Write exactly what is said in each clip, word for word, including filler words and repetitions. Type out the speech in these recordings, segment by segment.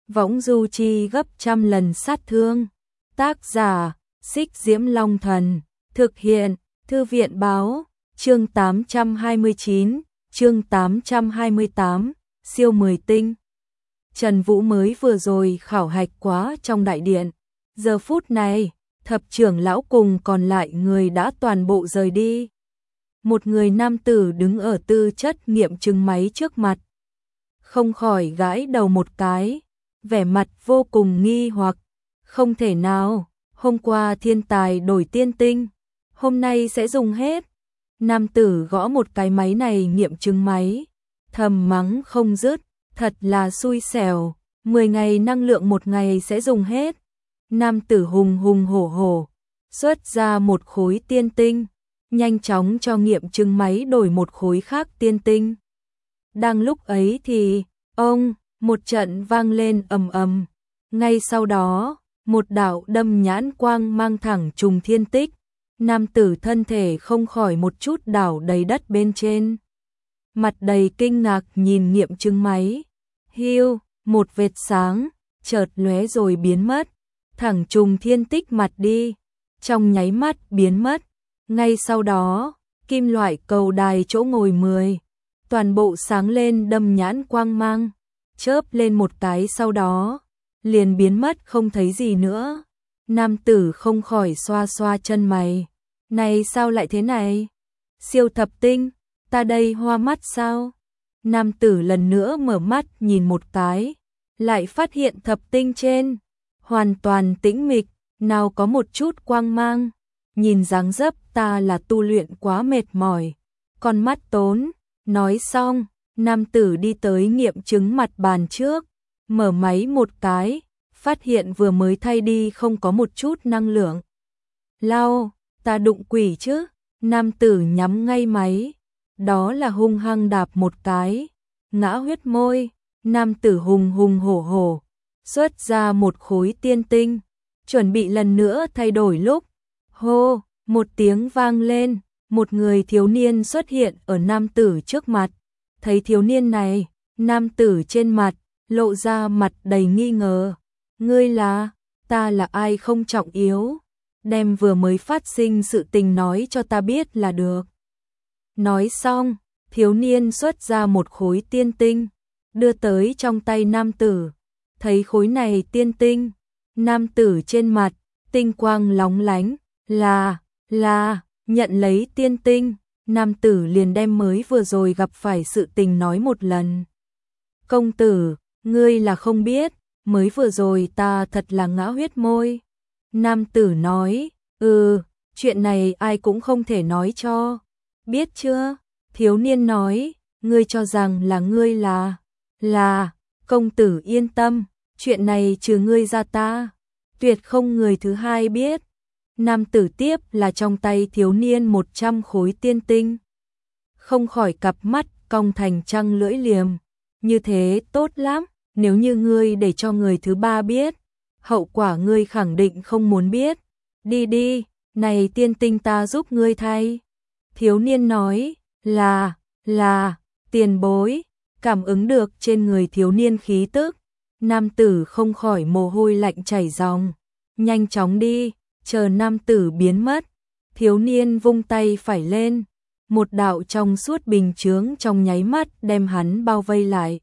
võng du chi gấp trăm lần sát thương. Tác giả, Xích Diễm Long Thần, thực hiện, Thư viện Báo, chương tám trăm hai mươi chín, chương tám trăm hai mươi tám, siêu mười tinh. Trần Vũ mới vừa rồi khảo hạch quá trong đại điện, giờ phút này, thập trưởng lão cùng còn lại người đã toàn bộ rời đi. Một người nam tử đứng ở tư chất nghiệm chứng máy trước mặt, không khỏi gãi đầu một cái, vẻ mặt vô cùng nghi hoặc, không thể nào, hôm qua thiên tài đổi tiên tinh, hôm nay sẽ dùng hết. Nam tử gõ một cái máy này nghiệm chứng máy, thầm mắng không dứt, thật là xui xẻo, mười ngày năng lượng một ngày sẽ dùng hết. Nam tử hùng hùng hổ hổ, xuất ra một khối tiên tinh, nhanh chóng cho nghiệm chứng máy đổi một khối khác tiên tinh. Đang lúc ấy thì, ông, một trận vang lên ầm ầm, ngay sau đó, một đạo đâm nhãn quang mang thẳng trùng thiên tích, nam tử thân thể không khỏi một chút đảo đầy đất bên trên. Mặt đầy kinh ngạc nhìn nghiệm chứng máy, hiu, một vệt sáng, chợt lóe rồi biến mất, thẳng trùng thiên tích mặt đi, trong nháy mắt biến mất. Ngay sau đó, kim loại cầu đài chỗ ngồi mười, toàn bộ sáng lên đâm nhãn quang mang, chớp lên một cái sau đó, liền biến mất không thấy gì nữa. Nam tử không khỏi xoa xoa chân mày, này sao lại thế này? Siêu thập tinh, ta đây hoa mắt sao? Nam tử lần nữa mở mắt nhìn một cái, lại phát hiện thập tinh trên, hoàn toàn tĩnh mịch, nào có một chút quang mang. Nhìn dáng dấp ta là tu luyện quá mệt mỏi, con mắt tốn. Nói xong, nam tử đi tới nghiệm chứng mặt bàn trước, mở máy một cái, phát hiện vừa mới thay đi không có một chút năng lượng. Lao, ta đụng quỷ chứ? Nam tử nhắm ngay máy, đó là hung hăng đạp một cái, ngã huyết môi. Nam tử hùng hùng hổ hổ, xuất ra một khối tiên tinh, chuẩn bị lần nữa thay đổi lúc. Hô, một tiếng vang lên, một người thiếu niên xuất hiện ở nam tử trước mặt. Thấy thiếu niên này, nam tử trên mặt, lộ ra mặt đầy nghi ngờ. Ngươi là, ta là ai không trọng yếu, đem vừa mới phát sinh sự tình nói cho ta biết là được. Nói xong, thiếu niên xuất ra một khối tiên tinh, đưa tới trong tay nam tử. Thấy khối này tiên tinh, nam tử trên mặt, tinh quang lóng lánh, là, là, nhận lấy tiên tinh, nam tử liền đem mới vừa rồi gặp phải sự tình nói một lần. Công tử, ngươi là không biết, mới vừa rồi ta thật là ngã huyết môi. Nam tử nói, ừ, chuyện này ai cũng không thể nói cho, biết chưa? Thiếu niên nói, ngươi cho rằng là ngươi là, là, công tử yên tâm, chuyện này trừ ngươi ra ta, tuyệt không người thứ hai biết. Nam tử tiếp là trong tay thiếu niên một trăm khối tiên tinh. Không khỏi cặp mắt cong thành trăng lưỡi liềm, như thế tốt lắm, nếu như ngươi để cho người thứ ba biết, hậu quả ngươi khẳng định không muốn biết. Đi đi, này tiên tinh ta giúp ngươi thay. Thiếu niên nói, là, là, tiền bối, cảm ứng được trên người thiếu niên khí tức. Nam tử không khỏi mồ hôi lạnh chảy ròng, nhanh chóng đi. Chờ nam tử biến mất, thiếu niên vung tay phải lên, một đạo trong suốt bình chướng trong nháy mắt đem hắn bao vây lại.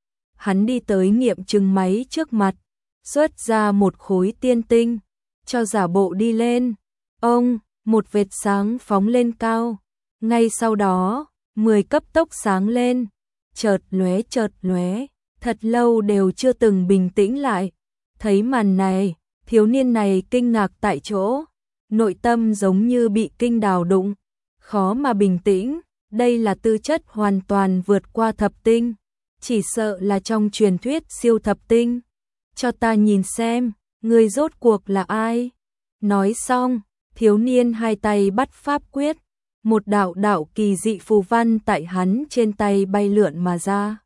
Hắn đi tới nghiệm chứng máy trước mặt, xuất ra một khối tiên tinh, cho giả bộ đi lên. Ông, một vệt sáng phóng lên cao, ngay sau đó, mười cấp tốc sáng lên, chợt lóe chợt lóe, thật lâu đều chưa từng bình tĩnh lại. Thấy màn này, thiếu niên này kinh ngạc tại chỗ, nội tâm giống như bị kinh đào đụng, khó mà bình tĩnh. Đây là tư chất hoàn toàn vượt qua thập tinh, chỉ sợ là trong truyền thuyết siêu thập tinh. Cho ta nhìn xem, người rốt cuộc là ai? Nói xong, thiếu niên hai tay bắt pháp quyết, một đạo đạo kỳ dị phù văn tại hắn trên tay bay lượn mà ra.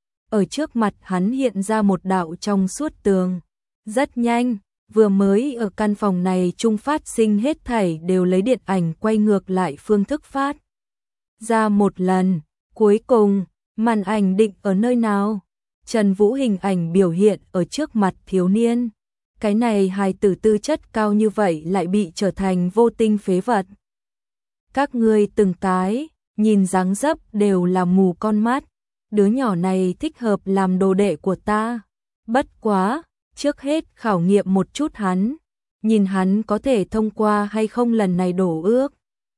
Ở trước mặt hắn hiện ra một đạo trong suốt tường, rất nhanh. Vừa mới ở căn phòng này trung phát sinh hết thảy đều lấy điện ảnh quay ngược lại phương thức phát ra một lần. Cuối cùng, màn ảnh định ở nơi nào? Trần Vũ hình ảnh biểu hiện ở trước mặt thiếu niên. Cái này hài tử tư chất cao như vậy lại bị trở thành vô tinh phế vật. Các ngươi từng cái, nhìn dáng dấp đều là mù con mắt. Đứa nhỏ này thích hợp làm đồ đệ của ta. Bất quá, trước hết khảo nghiệm một chút hắn. Nhìn hắn có thể thông qua hay không lần này đổ ước.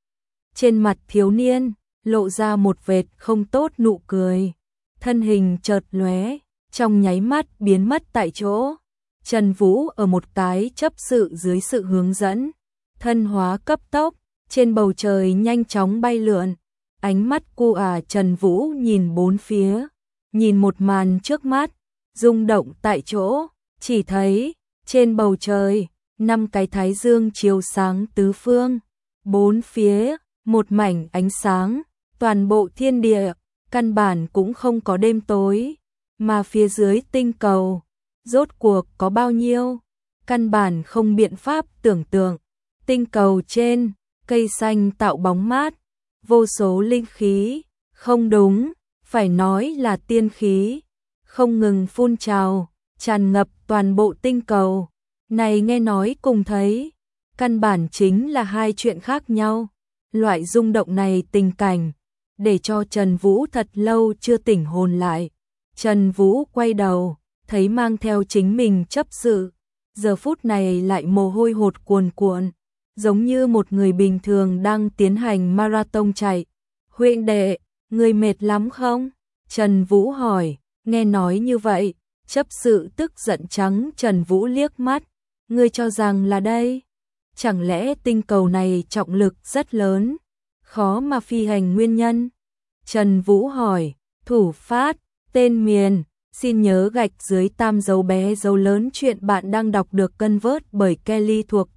Trên mặt thiếu niên, lộ ra một vệt không tốt nụ cười. Thân hình chợt lóe, trong nháy mắt biến mất tại chỗ. Trần Vũ ở một cái chấp sự dưới sự hướng dẫn. Thân hóa cấp tốc, trên bầu trời nhanh chóng bay lượn. Ánh mắt cu à Trần Vũ nhìn bốn phía. Nhìn một màn trước mắt, rung động tại chỗ. Chỉ thấy, trên bầu trời, năm cái thái dương chiếu sáng tứ phương. Bốn phía, một mảnh ánh sáng, toàn bộ thiên địa, căn bản cũng không có đêm tối. Mà phía dưới tinh cầu, rốt cuộc có bao nhiêu? Căn bản không biện pháp tưởng tượng. Tinh cầu trên, cây xanh tạo bóng mát, vô số linh khí, không đúng, phải nói là tiên khí, không ngừng phun trào, tràn ngập toàn bộ tinh cầu. Này nghe nói cùng thấy, căn bản chính là hai chuyện khác nhau. Loại rung động này tình cảnh, để cho Trần Vũ thật lâu chưa tỉnh hồn lại. Trần Vũ quay đầu, thấy mang theo chính mình chấp sự, giờ phút này lại mồ hôi hột cuồn cuộn, giống như một người bình thường đang tiến hành marathon chạy. Huynh đệ, người mệt lắm không? Trần Vũ hỏi, nghe nói như vậy, chấp sự tức giận trắng Trần Vũ liếc mắt, ngươi cho rằng là đây? Chẳng lẽ tinh cầu này trọng lực rất lớn, khó mà phi hành nguyên nhân? Trần Vũ hỏi, thủ phát, tên miền, xin nhớ gạch dưới tam dấu bé dấu lớn. Chuyện bạn đang đọc được cân vớt bởi Kelly thuộc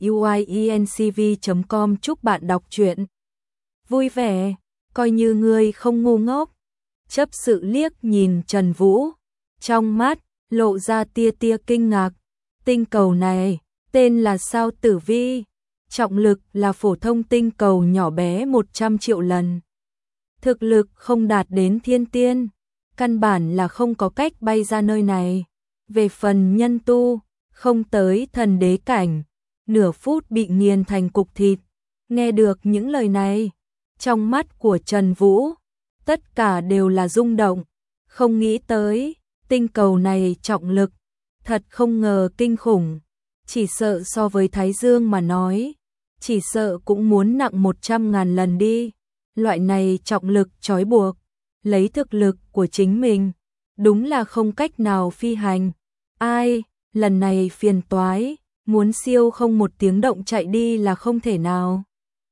tiuyencv chấm com. Chúc bạn đọc truyện vui vẻ, coi như ngươi không ngu ngốc. Chấp sự liếc nhìn Trần Vũ, trong mắt lộ ra tia tia kinh ngạc. Tinh cầu này tên là sao Tử Vi, trọng lực là phổ thông tinh cầu nhỏ bé một trăm triệu lần. Thực lực không đạt đến thiên tiên, căn bản là không có cách bay ra nơi này. Về phần nhân tu, không tới thần đế cảnh, nửa phút bị nghiền thành cục thịt. Nghe được những lời này, trong mắt của Trần Vũ, tất cả đều là rung động. Không nghĩ tới, tinh cầu này trọng lực, thật không ngờ kinh khủng. Chỉ sợ so với Thái Dương mà nói, chỉ sợ cũng muốn nặng một trăm ngàn lần đi. Loại này trọng lực trói buộc, lấy thực lực của chính mình, đúng là không cách nào phi hành. Ai, lần này phiền toái, muốn siêu không một tiếng động chạy đi là không thể nào.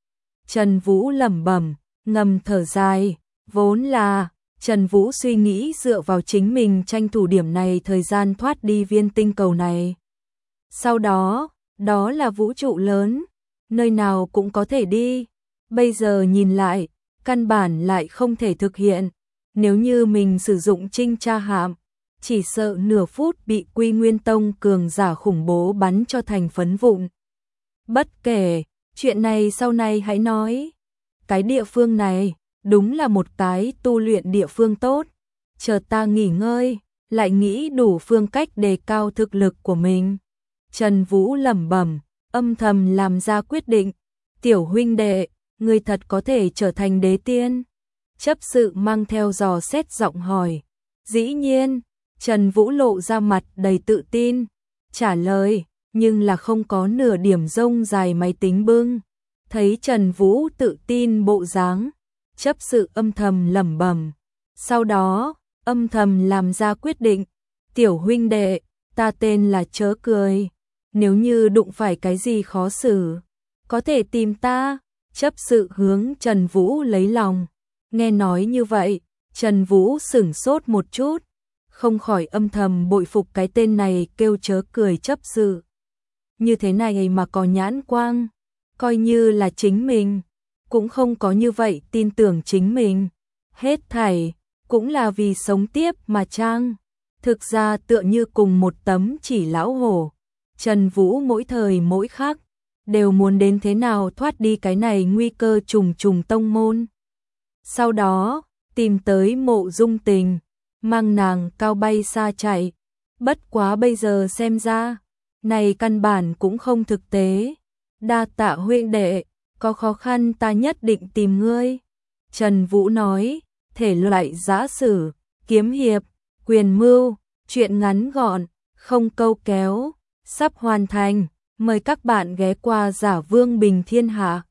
Trần Vũ lẩm bẩm, ngầm thở dài, vốn là Trần Vũ suy nghĩ dựa vào chính mình tranh thủ điểm này thời gian thoát đi viên tinh cầu này. Sau đó, đó là vũ trụ lớn, nơi nào cũng có thể đi. Bây giờ nhìn lại, căn bản lại không thể thực hiện. Nếu như mình sử dụng trinh tra hạm, chỉ sợ nửa phút bị Quy Nguyên Tông cường giả khủng bố bắn cho thành phấn vụn. Bất kể, chuyện này sau này hãy nói. Cái địa phương này, đúng là một cái tu luyện địa phương tốt. Chờ ta nghỉ ngơi, lại nghĩ đủ phương cách đề cao thực lực của mình. Trần Vũ lẩm bẩm, âm thầm làm ra quyết định. Tiểu huynh đệ, ngươi thật có thể trở thành đế tiên? Chấp sự mang theo dò xét giọng hỏi. Dĩ nhiên, Trần Vũ lộ ra mặt đầy tự tin, trả lời, nhưng là không có nửa điểm rông dài máy tính bưng. Thấy Trần Vũ tự tin bộ dáng, chấp sự âm thầm lẩm bẩm. Sau đó, âm thầm làm ra quyết định. Tiểu huynh đệ, ta tên là Chớ Cười. Nếu như đụng phải cái gì khó xử, có thể tìm ta. Chấp sự hướng Trần Vũ lấy lòng. Nghe nói như vậy, Trần Vũ sửng sốt một chút, không khỏi âm thầm bội phục cái tên này kêu Chớ Cười chấp sự. Như thế này mà có nhãn quang, coi như là chính mình, cũng không có như vậy tin tưởng chính mình. Hết thảy, cũng là vì sống tiếp mà chăng? Thực ra tựa như cùng một tấm chỉ lão hổ. Trần Vũ mỗi thời mỗi khắc, đều muốn đến thế nào thoát đi cái này nguy cơ trùng trùng tông môn. Sau đó, tìm tới Mộ Dung Tình, mang nàng cao bay xa chạy. Bất quá bây giờ xem ra, này căn bản cũng không thực tế. Đa tạ huynh đệ, có khó khăn ta nhất định tìm ngươi. Trần Vũ nói, thể loại giã sử, kiếm hiệp, quyền mưu, truyện ngắn gọn, không câu kéo, sắp hoàn thành. Mời các bạn ghé qua Giả Vương Bình Thiên Hạ.